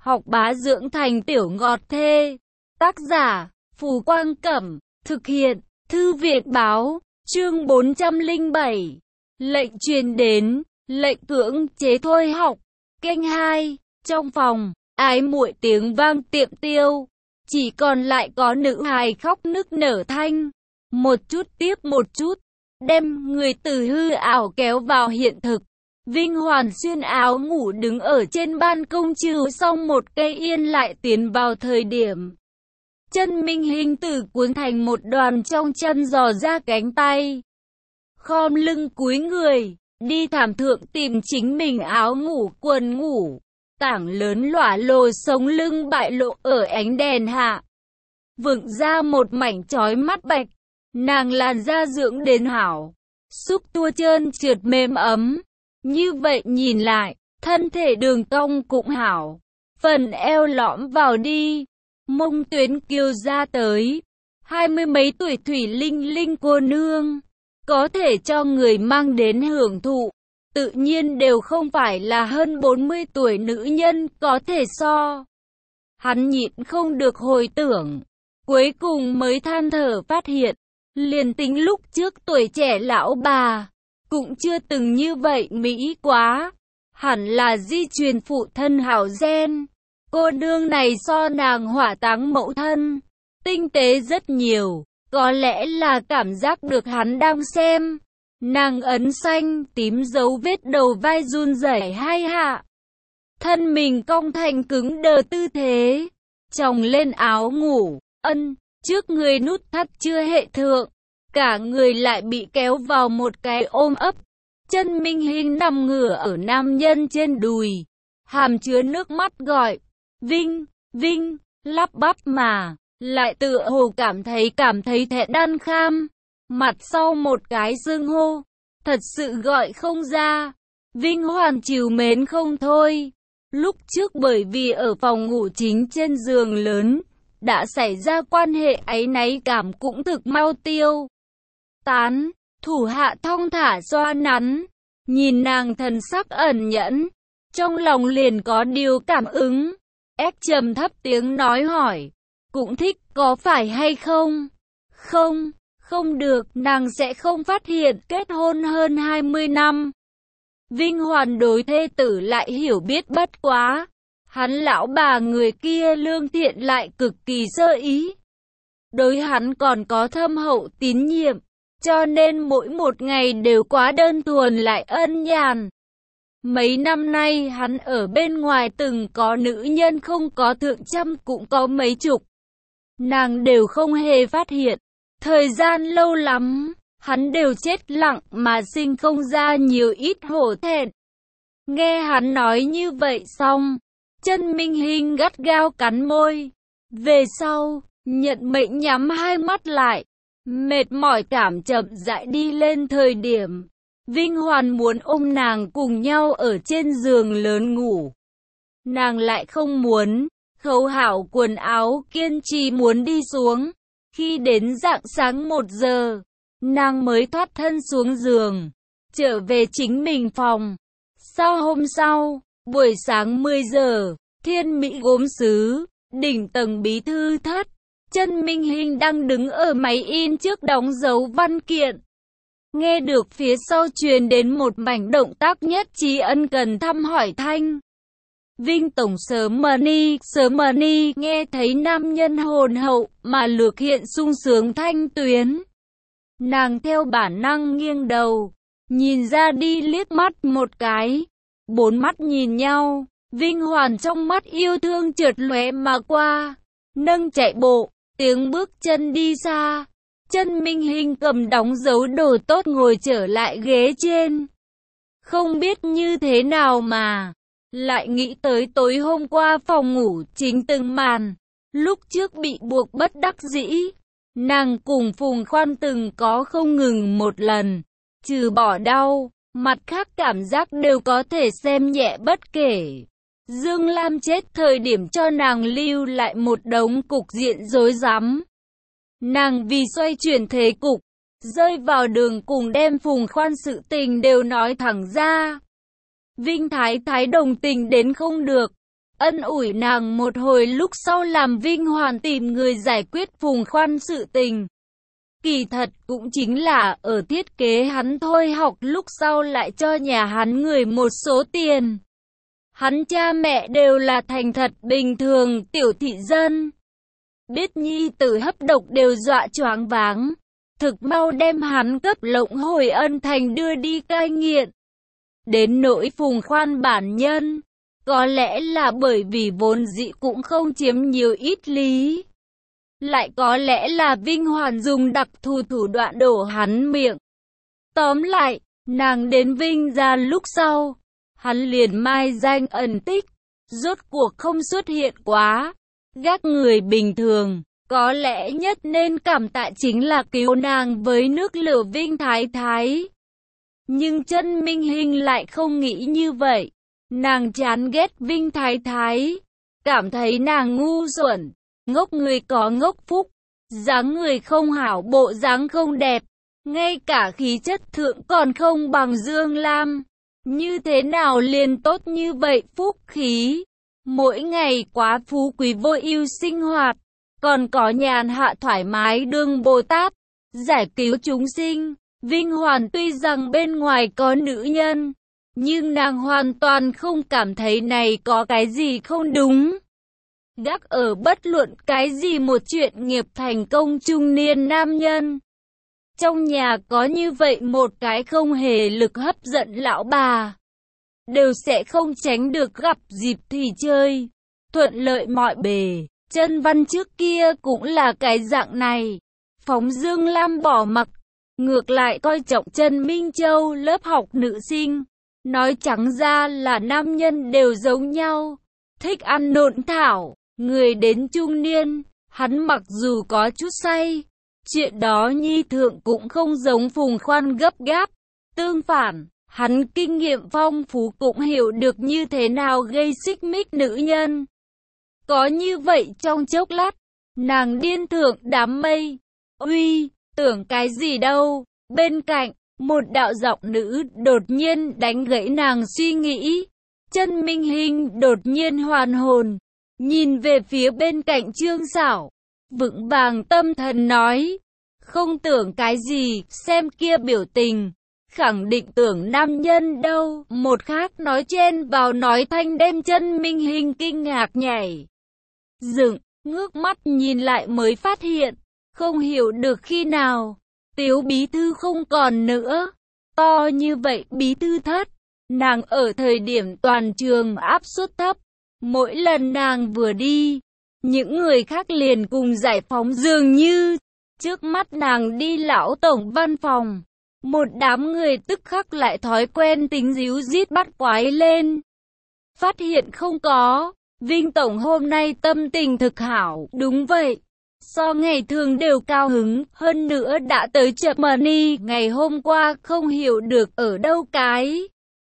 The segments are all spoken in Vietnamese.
học bá dưỡng thành tiểu ngọt thê. Tác giả, Phù Quang Cẩm. Thực hiện, Thư viện Báo. Chương 407. Lệnh truyền đến, lệnh cưỡng chế thôi học. Kênh 2, trong phòng, ái muội tiếng vang tiệm tiêu. Chỉ còn lại có nữ hài khóc nức nở thanh. Một chút tiếp một chút, đem người từ hư ảo kéo vào hiện thực. Vinh Hoàn xuyên áo ngủ đứng ở trên ban công trừ xong một cây yên lại tiến vào thời điểm. Chân Minh Hinh tử cuốn thành một đoàn trong chân dò ra cánh tay. Khom lưng cúi người, đi thảm thượng tìm chính mình áo ngủ quần ngủ. Tảng lớn lỏa lồ sống lưng bại lộ ở ánh đèn hạ. Vựng ra một mảnh chói mắt bạch. Nàng làn da dưỡng đến hảo. Xúc tua trơn trượt mềm ấm. Như vậy nhìn lại, thân thể đường cong cũng hảo. Phần eo lõm vào đi. Mông tuyến kiêu ra tới. 20 mấy tuổi thủy linh linh cô nương. Có thể cho người mang đến hưởng thụ. Tự nhiên đều không phải là hơn 40 tuổi nữ nhân có thể so. Hắn nhịn không được hồi tưởng. Cuối cùng mới than thở phát hiện. Liền tính lúc trước tuổi trẻ lão bà. Cũng chưa từng như vậy mỹ quá. Hẳn là di truyền phụ thân hảo gen. Cô nương này so nàng hỏa táng mẫu thân. Tinh tế rất nhiều. Có lẽ là cảm giác được hắn đang xem. Nàng ấn xanh tím dấu vết đầu vai run rẩy hai hạ. Thân mình cong thành cứng đờ tư thế. Chồng lên áo ngủ. Trước người nút thắt chưa hệ thượng. Cả người lại bị kéo vào một cái ôm ấp. Chân Minh Hinh nằm ngửa ở nam nhân trên đùi. Hàm chứa nước mắt gọi. Vinh, Vinh, lắp bắp mà. Lại tựa hồ cảm thấy thẹn đan kham. Mặt sau một cái xưng hô. Thật sự gọi không ra. Vinh Hoàn trìu mến không thôi. Lúc trước bởi vì ở phòng ngủ chính trên giường lớn. Đã xảy ra quan hệ áy náy cảm cũng thực mau tiêu. Tán, thủ hạ thong thả xoa nắn. Nhìn nàng thần sắc ẩn nhẫn. Trong lòng liền có điều cảm ứng. Ép trầm thấp tiếng nói hỏi. Cũng thích có phải hay không? Không được, nàng sẽ không phát hiện kết hôn hơn 20 năm. Vinh Hoàn đối thê tử lại hiểu biết bất quá. Hắn lão bà người kia lương thiện lại cực kỳ sơ ý. Đối hắn còn có thâm hậu tín nhiệm. Cho nên mỗi một ngày đều quá đơn thuần lại ân nhàn. Mấy năm nay hắn ở bên ngoài từng có nữ nhân không có thượng trăm cũng có mấy chục. Nàng đều không hề phát hiện. Thời gian lâu lắm, hắn đều chết lặng mà sinh không ra nhiều ít hổ thẹn. Nghe hắn nói như vậy xong, Chân Minh Hinh gắt gao cắn môi. Về sau, nhận mệnh nhắm hai mắt lại. Mệt mỏi cảm chậm rãi đi lên thời điểm. Vinh Hoàn muốn ôm nàng cùng nhau ở trên giường lớn ngủ. Nàng lại không muốn. Khâu hảo quần áo kiên trì muốn đi xuống. Khi đến rạng sáng 1 giờ, nàng mới thoát thân xuống giường. Trở về chính mình phòng. Sau hôm sau, buổi sáng 10 giờ, Thiên Mỹ gốm sứ, đỉnh tầng bí thư thất. Chân Minh Hinh đang đứng ở máy in trước đóng dấu văn kiện. Nghe được phía sau truyền đến một mảnh động tác nhất trí ân cần thăm hỏi thanh. Vinh tổng sớm mờ ni nghe thấy nam nhân hồn hậu mà lược hiện sung sướng thanh tuyến. Nàng theo bản năng nghiêng đầu, nhìn ra đi liếc mắt một cái. 4 mắt nhìn nhau, Vinh Hoàn trong mắt yêu thương chợt lóe mà qua. Nâng chạy bộ, tiếng bước chân đi xa. Chân Minh Hinh cầm đóng dấu đồ tốt ngồi trở lại ghế trên. Không biết như thế nào mà lại nghĩ tới tối hôm qua phòng ngủ chính từng màn. Lúc trước bị buộc bất đắc dĩ. Nàng cùng Phùng Khoan từng có không ngừng một lần. Trừ bỏ đau, mặt khác cảm giác đều có thể xem nhẹ bất kể. Dương Lam chết thời điểm cho nàng lưu lại một đống cục diện rối rắm. Nàng vì xoay chuyển thế cục, rơi vào đường cùng đem Phùng Khoan sự tình đều nói thẳng ra. Vinh Thái Thái đồng tình đến không được. ân ủi nàng một hồi lúc sau làm Vinh Hoàn tìm người giải quyết Phùng Khoan sự tình. Kỳ thật cũng chính là ở thiết kế hắn thôi học lúc sau lại cho nhà hắn người một số tiền. Hắn cha mẹ đều là thành thật bình thường tiểu thị dân. Biết nhi tử hấp độc đều dọa choáng váng. Thực mau đem hắn cấp lộng hồi Ân Thành đưa đi cai nghiện. Đến nỗi Phùng Khoan bản nhân, có lẽ là bởi vì vốn dĩ cũng không chiếm nhiều ít lý. Lại có lẽ là Vinh Hoàn dùng đặc thù thủ đoạn đổ hắn miệng. Tóm lại, nàng đến Vinh gia lúc sau, hắn liền mai danh ẩn tích, rốt cuộc không xuất hiện quá. Gác người bình thường, có lẽ nhất nên cảm tạ chính là cứu nàng với nước lửa Vinh Thái Thái. Nhưng Chân Minh Hinh lại không nghĩ như vậy. Nàng chán ghét Vinh Thái Thái, cảm thấy nàng ngu xuẩn, ngốc người có ngốc phúc, dáng người không hảo bộ dáng không đẹp, ngay cả khí chất thượng còn không bằng Dương Lam. Như thế nào liền tốt như vậy phúc khí, mỗi ngày quá phú quý vô ưu sinh hoạt, còn có nhàn hạ thoải mái đương Bồ Tát, giải cứu chúng sinh. Vinh Hoàn tuy rằng bên ngoài có nữ nhân, nhưng nàng hoàn toàn không cảm thấy này có cái gì không đúng. Gác ở bất luận cái gì một chuyện nghiệp thành công trung niên nam nhân. Trong nhà có như vậy một cái không hề lực hấp dẫn lão bà, đều sẽ không tránh được gặp dịp thì chơi, thuận lợi mọi bề. Chân Văn trước kia cũng là cái dạng này, phóng Dương Lam bỏ mặc, ngược lại coi trọng Trần Minh Châu lớp học nữ sinh. Nói trắng ra là nam nhân đều giống nhau, thích ăn nộn thảo, người đến trung niên, hắn mặc dù có chút say, chuyện đó nhi thượng cũng không giống Phùng Khoan gấp gáp. Tương phản, hắn kinh nghiệm phong phú cũng hiểu được như thế nào gây xích mích nữ nhân. Có như vậy trong chốc lát, nàng điên thượng đám mây. Uy, tưởng cái gì đâu, bên cạnh. Một đạo giọng nữ đột nhiên đánh gãy nàng suy nghĩ. Chân Minh Hinh đột nhiên hoàn hồn, nhìn về phía bên cạnh Trương Xảo, vững vàng tâm thần nói, không tưởng cái gì, xem kia biểu tình, khẳng định tưởng nam nhân đâu. Một khác nói chen vào nói thanh đem Chân Minh Hinh kinh ngạc nhảy dựng, ngước mắt nhìn lại mới phát hiện, không hiểu được khi nào Tiếu bí thư không còn nữa. To như vậy bí thư thất, nàng ở thời điểm toàn trường áp suất thấp, mỗi lần nàng vừa đi, những người khác liền cùng giải phóng dường như. Trước mắt nàng đi lão tổng văn phòng, một đám người tức khắc lại thói quen tính díu dít bắt quái lên. Phát hiện không có, Vinh tổng hôm nay tâm tình thực hảo, đúng vậy. So ngày thường đều cao hứng, hơn nữa đã tới chợ Money, ngày hôm qua không hiểu được ở đâu cái.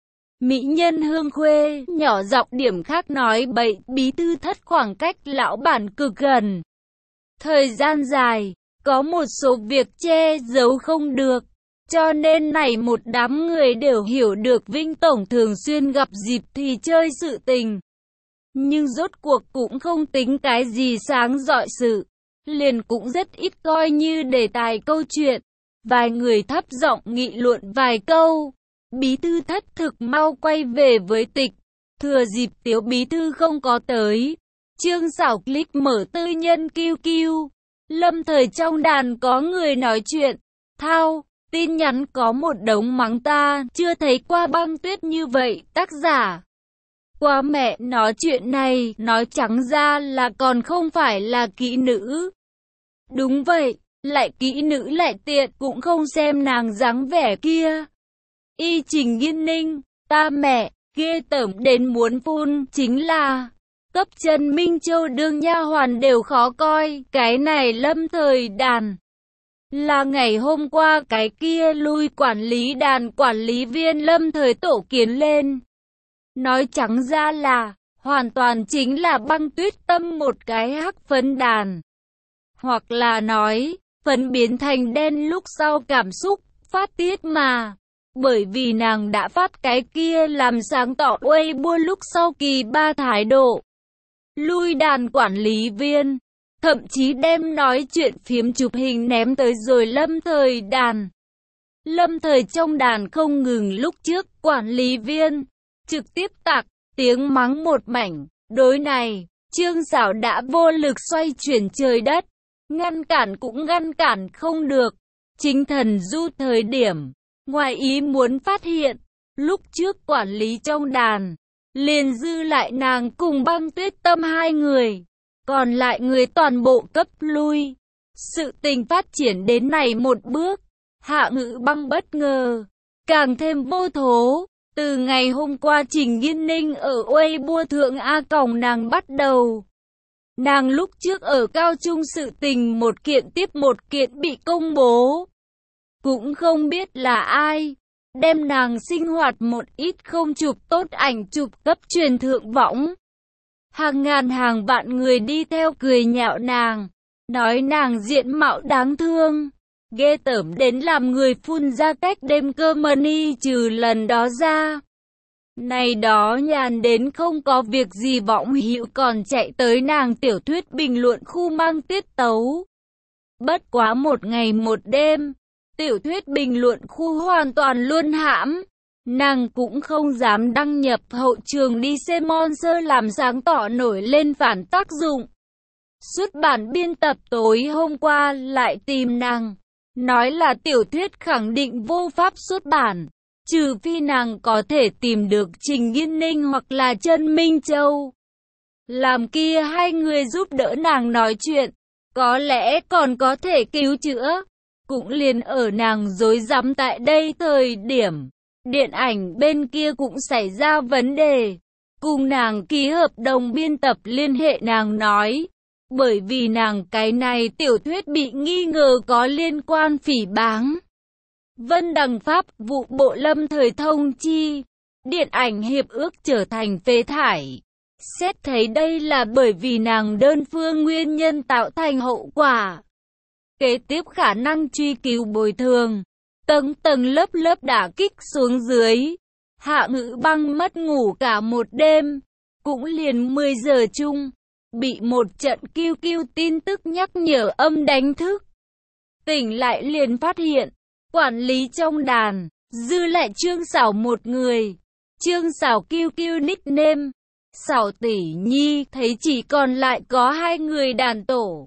Mỹ nhân Hương Khuê, nhỏ giọng điểm khác nói bậy, bí thư thất khoảng cách lão bản cực gần. Thời gian dài, có một số việc che giấu không được, cho nên này một đám người đều hiểu được Vinh tổng thường xuyên gặp dịp thì chơi sự tình. Nhưng rốt cuộc cũng không tính cái gì sáng rọi sự. Liền cũng rất ít coi như đề tài câu chuyện. Vài người thấp giọng nghị luận vài câu. Bí thư thất thực mau quay về với tịch. Thừa dịp Tiếu bí thư không có tới, Trương Xảo click mở tư nhân QQ. Lâm thời trong đàn có người nói chuyện. Thao, tin nhắn có một đống mắng ta, chưa thấy qua băng tuyết như vậy, tác giả. Qua mẹ nói chuyện này, nói trắng ra là còn không phải là kỹ nữ. Đúng vậy, lại kỹ nữ lại tiện cũng không xem nàng dáng vẻ kia. Y Trình Nghiên Ninh, ta mẹ, ghê tởm đến muốn phun, chính là cấp Trần Minh Châu đương nha hoàn đều khó coi, cái này lâm thời đàn. Là ngày hôm qua cái kia lui quản lý đàn quản lý viên lâm thời tổ kiến lên. Nói trắng ra là, hoàn toàn chính là băng tuyết tâm một cái hắc phấn đàn. Hoặc là nói, phấn biến thành đen lúc sau cảm xúc, phát tiết mà. Bởi vì nàng đã phát cái kia làm sáng tỏ Weibo lúc sau kỳ 3 thái độ. lui đàn quản lý viên, thậm chí đem nói chuyện phiếm chụp hình ném tới rồi lâm thời đàn. Lâm thời trong đàn không ngừng lúc trước, quản lý viên trực tiếp tạc, tiếng mắng một mảnh. Đối này, Trương Sảo đã vô lực xoay chuyển trời đất, ngăn cản cũng ngăn cản không được. Chính thần du thời điểm, ngoài ý muốn phát hiện, lúc trước quản lý trong đàn, liền dư lại nàng cùng Băng Tuyết Tâm hai người, còn lại người toàn bộ cấp lui. Sự tình phát triển đến này một bước, Hạ Ngữ Băng bất ngờ, càng thêm vô thố. Từ ngày hôm qua Trình Nghiên Ninh ở Weibo thượng A còng nàng bắt đầu. Nàng lúc trước ở cao trung sự tình một kiện tiếp một kiện bị công bố. Cũng không biết là ai, đem nàng sinh hoạt một ít không chụp tốt ảnh chụp cấp truyền thượng võng. Hàng ngàn hàng vạn người đi theo cười nhạo nàng, nói nàng diện mạo đáng thương, ghê tởm đến làm người phun ra cách đêm cơ money trừ lần đó ra. Này đó nhàn đến không có việc gì võng hữu còn chạy tới nàng tiểu thuyết bình luận khu mang tiết tấu. Bất quá một ngày một đêm, tiểu thuyết bình luận khu hoàn toàn luôn hãm. Nàng cũng không dám đăng nhập hậu trường đi xem monster làm sáng tỏ nổi lên phản tác dụng. Xuất bản biên tập tối hôm qua lại tìm nàng, nói là tiểu thuyết khẳng định vô pháp xuất bản, trừ phi nàng có thể tìm được Trình Nghiên Ninh hoặc là Trân Minh Châu. Làm kia hai người giúp đỡ nàng nói chuyện, có lẽ còn có thể cứu chữa. Cũng liền ở nàng rối rắm tại đây thời điểm, điện ảnh bên kia cũng xảy ra vấn đề. Cùng nàng ký hợp đồng biên tập liên hệ nàng nói, bởi vì nàng cái này tiểu thuyết bị nghi ngờ có liên quan phỉ báng. Vân Đằng Pháp vụ bộ lâm thời thông chi, điện ảnh hiệp ước trở thành phế thải. Xét thấy đây là bởi vì nàng đơn phương nguyên nhân tạo thành hậu quả. Kế tiếp khả năng truy cứu bồi thường, tầng tầng lớp lớp đả kích xuống dưới. Hạ Ngữ Băng mất ngủ cả một đêm, cũng liền 10 giờ chung, bị một trận kêu kêu tin tức nhắc nhở âm đánh thức. Tỉnh lại liền phát hiện, quản lý trong đàn, dư lại Trương Sảo một người. Trương Sảo kêu kêu nickname, Sảo tỷ nhi thấy chỉ còn lại có hai người đàn tổ.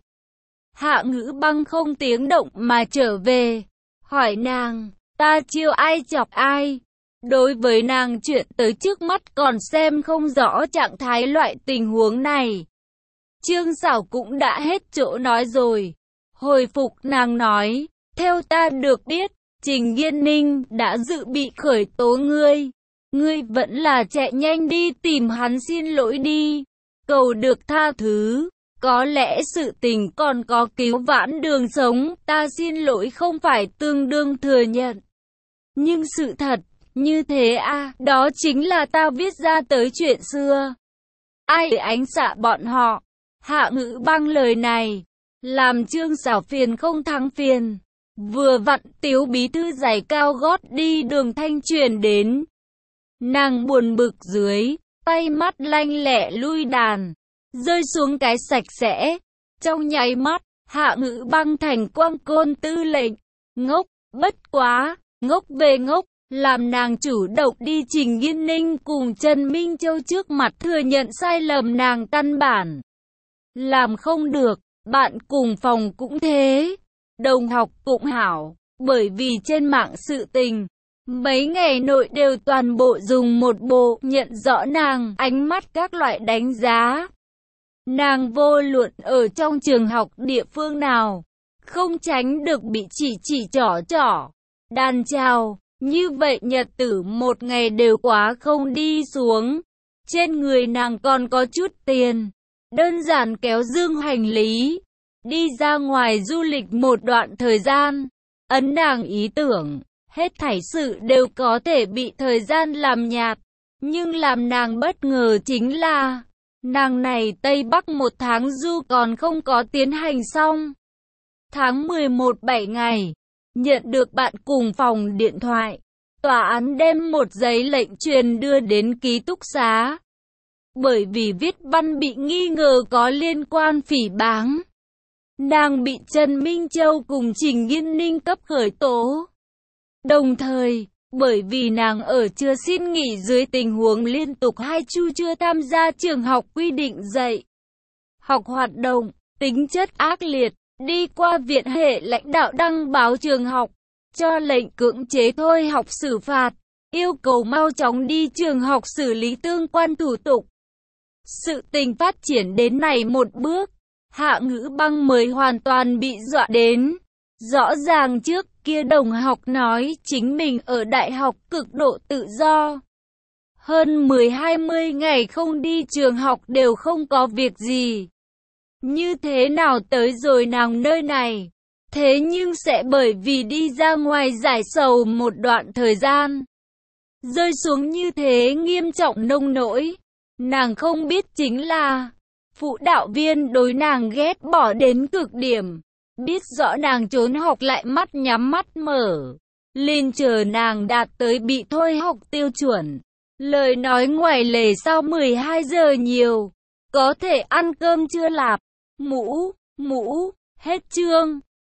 Hạ Ngữ Băng không tiếng động mà trở về, hỏi nàng, ta chiêu ai chọc ai. Đối với nàng chuyện tới trước mắt còn xem không rõ trạng thái loại tình huống này. Trương Sảo cũng đã hết chỗ nói rồi. Hồi phục nàng nói, theo ta được biết, Trình Nghiên Ninh đã dự bị khởi tố ngươi. Ngươi vẫn là chạy nhanh đi tìm hắn xin lỗi đi, cầu được tha thứ. Có lẽ sự tình còn có cứu vãn đường sống, ta xin lỗi không phải tương đương thừa nhận. Nhưng sự thật, như thế đó chính là ta viết ra tới chuyện xưa. Ai để ánh xạ bọn họ? Hạ Ngữ Băng lời này, làm Trương Sảo phiền không thắng phiền. Vừa vặn Tiếu bí thư giày cao gót đi đường thanh truyền đến. Nàng buồn bực dưới, tay mắt lanh lẹ lui đàn, rơi xuống cái sạch sẽ. Trong nháy mắt, Hạ Ngữ Băng thành Quang Côn tư lệnh. Ngốc, bất quá, ngốc về ngốc, làm nàng chủ động đi Trình Nghiên Ninh cùng Trần Minh Châu trước mặt thừa nhận sai lầm nàng căn bản làm không được. Bạn cùng phòng cũng thế, đồng học cũng hảo, bởi vì trên mạng sự tình, mấy ngày nội đều toàn bộ dùng một bộ nhận rõ nàng ánh mắt các loại đánh giá. Nàng vô luận ở trong trường học địa phương nào, không tránh được bị chỉ trỏ, đàn chào. Như vậy nhật tử một ngày đều quá không đi xuống. Trên người nàng còn có chút tiền, đơn giản kéo dương hành lý, đi ra ngoài du lịch một đoạn thời gian. Ấn nàng ý tưởng, hết thảy sự đều có thể bị thời gian làm nhạt. Nhưng làm nàng bất ngờ chính là, nàng này Tây Bắc một tháng du còn không có tiến hành xong. Tháng 11 7 ngày, nhận được bạn cùng phòng điện thoại, tòa án đem một giấy lệnh truyền đưa đến ký túc xá. bởi vì viết văn bị nghi ngờ có liên quan phỉ báng. Nàng bị Trần Minh Châu cùng Trình Nghiên Ninh cấp khởi tố. Đồng thời, bởi vì nàng ở chưa xin nghỉ dưới tình huống liên tục 2 chu chưa tham gia trường học quy định dạy học hoạt động, tính chất ác liệt, đi qua viện hệ lãnh đạo đăng báo trường học, cho lệnh cưỡng chế thôi học xử phạt, yêu cầu mau chóng đi trường học xử lý tương quan thủ tục. Sự tình phát triển đến này một bước, Hạ Ngữ Băng mới hoàn toàn bị dọa đến. Rõ ràng trước kia đồng học nói chính mình ở đại học cực độ tự do. Hơn 10-20 ngày không đi trường học đều không có việc gì. Như thế nào tới rồi nàng nơi này? Thế nhưng sẽ bởi vì đi ra ngoài giải sầu một đoạn thời gian, rơi xuống như thế nghiêm trọng nông nỗi. Nàng không biết chính là phụ đạo viên đối nàng ghét bỏ đến cực điểm. Biết rõ nàng trốn học lại mắt nhắm mắt mở, liền chờ nàng đạt tới bị thôi học tiêu chuẩn. Lời nói ngoài lề sau 12 giờ nhiều, có thể ăn cơm chưa lạp, mũ, hết chương.